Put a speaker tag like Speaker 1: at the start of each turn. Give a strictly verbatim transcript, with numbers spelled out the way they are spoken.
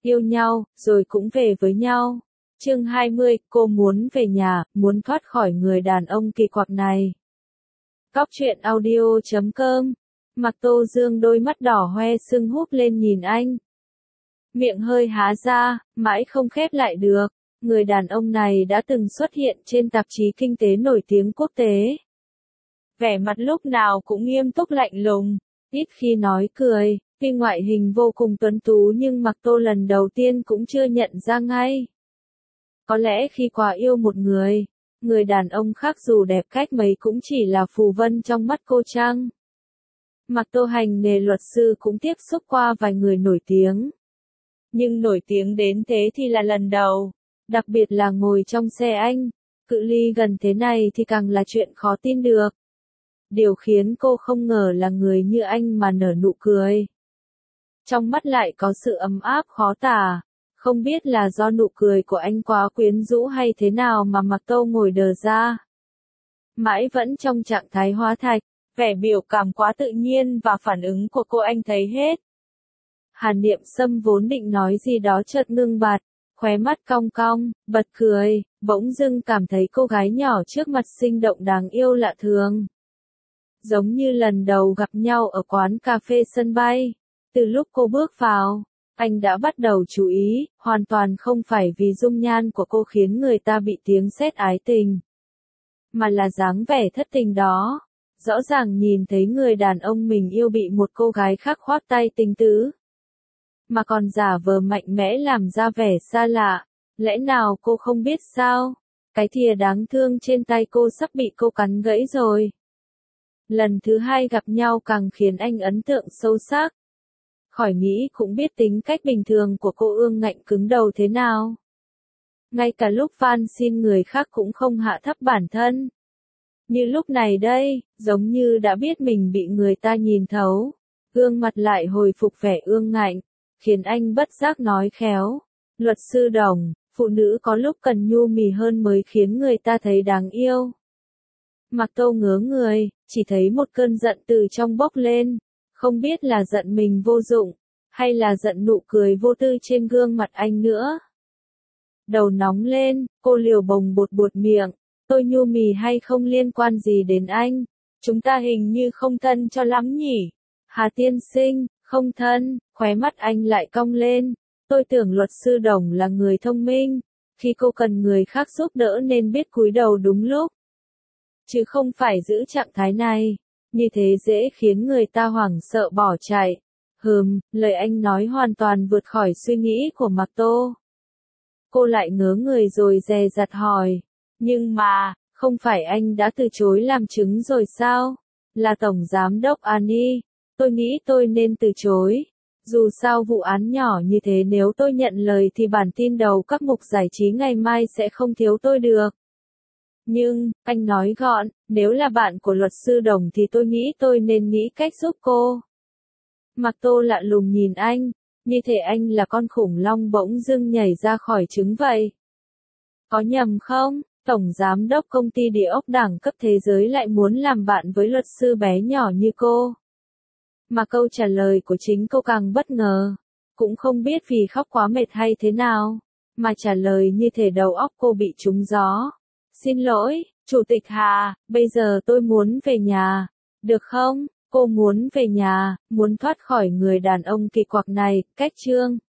Speaker 1: yêu nhau, rồi cũng về với nhau. Chương hai mươi, cô muốn về nhà, muốn thoát khỏi người đàn ông kỳ quặc này. Cóc truyện audio chấm com. Mạc Tô Dương đôi mắt đỏ hoe sưng húp lên nhìn anh. Miệng hơi há ra, mãi không khép lại được. Người đàn ông này đã từng xuất hiện trên tạp chí kinh tế nổi tiếng quốc tế. Vẻ mặt lúc nào cũng nghiêm túc lạnh lùng, ít khi nói cười. Tuy ngoại hình vô cùng tuấn tú nhưng Mạc Tô lần đầu tiên cũng chưa nhận ra ngay. Có lẽ khi quá yêu một người, người đàn ông khác dù đẹp cách mấy cũng chỉ là phù vân trong mắt cô chăng? Mạc Tô hành nghề luật sư cũng tiếp xúc qua vài người nổi tiếng. Nhưng nổi tiếng đến thế thì là lần đầu, đặc biệt là ngồi trong xe anh, cự ly gần thế này thì càng là chuyện khó tin được. Điều khiến cô không ngờ là người như anh mà nở nụ cười. Trong mắt lại có sự ấm áp khó tả, không biết là do nụ cười của anh quá quyến rũ hay thế nào mà Mạc Tô ngồi đờ ra. Mãi vẫn trong trạng thái hóa thạch, vẻ biểu cảm quá tự nhiên và phản ứng của cô anh thấy hết. Hàn Niệm Sâm vốn định nói gì đó chợt ngưng bặt, khóe mắt cong cong, bật cười, bỗng dưng cảm thấy cô gái nhỏ trước mặt sinh động đáng yêu lạ thường. Giống như lần đầu gặp nhau ở quán cà phê sân bay, từ lúc cô bước vào, anh đã bắt đầu chú ý, hoàn toàn không phải vì dung nhan của cô khiến người ta bị tiếng sét ái tình, mà là dáng vẻ thất tình đó. Rõ ràng nhìn thấy người đàn ông mình yêu bị một cô gái khác khoác tay tình tứ, mà còn giả vờ mạnh mẽ làm ra vẻ xa lạ. Lẽ nào cô không biết sao? Cái thìa đáng thương trên tay cô sắp bị cô cắn gãy rồi. Lần thứ hai gặp nhau càng khiến anh ấn tượng sâu sắc. Khỏi nghĩ cũng biết tính cách bình thường của cô ương ngạnh cứng đầu thế nào. Ngay cả lúc van xin người khác cũng không hạ thấp bản thân. Như lúc này đây, giống như đã biết mình bị người ta nhìn thấu. Gương mặt lại hồi phục vẻ ương ngạnh, khiến anh bất giác nói khéo. Luật sư Đồng, phụ nữ có lúc cần nhu mì hơn mới khiến người ta thấy đáng yêu. Mạc Tô ngớ người, chỉ thấy một cơn giận từ trong bốc lên. Không biết là giận mình vô dụng, hay là giận nụ cười vô tư trên gương mặt anh nữa. Đầu nóng lên, cô liều bồng bột buột miệng. Tôi nhu mì hay không liên quan gì đến anh. Chúng ta hình như không thân cho lắm nhỉ. Hà tiên sinh, không thân, khóe mắt anh lại cong lên. Tôi tưởng luật sư Đồng là người thông minh. Khi cô cần người khác giúp đỡ nên biết cúi đầu đúng lúc. Chứ không phải giữ trạng thái này. Như thế dễ khiến người ta hoảng sợ bỏ chạy. Hừm, lời anh nói hoàn toàn vượt khỏi suy nghĩ của Mạc Tô. Cô lại ngớ người rồi dè dặt hỏi. Nhưng mà, không phải anh đã từ chối làm chứng rồi sao? Là Tổng Giám đốc Annie. Tôi nghĩ tôi nên từ chối. Dù sao vụ án nhỏ như thế nếu tôi nhận lời thì bản tin đầu các mục giải trí ngày mai sẽ không thiếu tôi được. Nhưng, anh nói gọn, nếu là bạn của luật sư Đồng thì tôi nghĩ tôi nên nghĩ cách giúp cô. Mạc Tô lạ lùng nhìn anh, như thể anh là con khủng long bỗng dưng nhảy ra khỏi trứng vậy. Có nhầm không? Tổng Giám đốc công ty địa ốc đẳng cấp thế giới lại muốn làm bạn với luật sư bé nhỏ như cô. Mà câu trả lời của chính cô càng bất ngờ. Cũng không biết vì khóc quá mệt hay thế nào, mà trả lời như thể đầu óc cô bị trúng gió. Xin lỗi, Chủ tịch Hà, bây giờ tôi muốn về nhà. Được không? Cô muốn về nhà, muốn thoát khỏi người đàn ông kỳ quặc này. Cách chương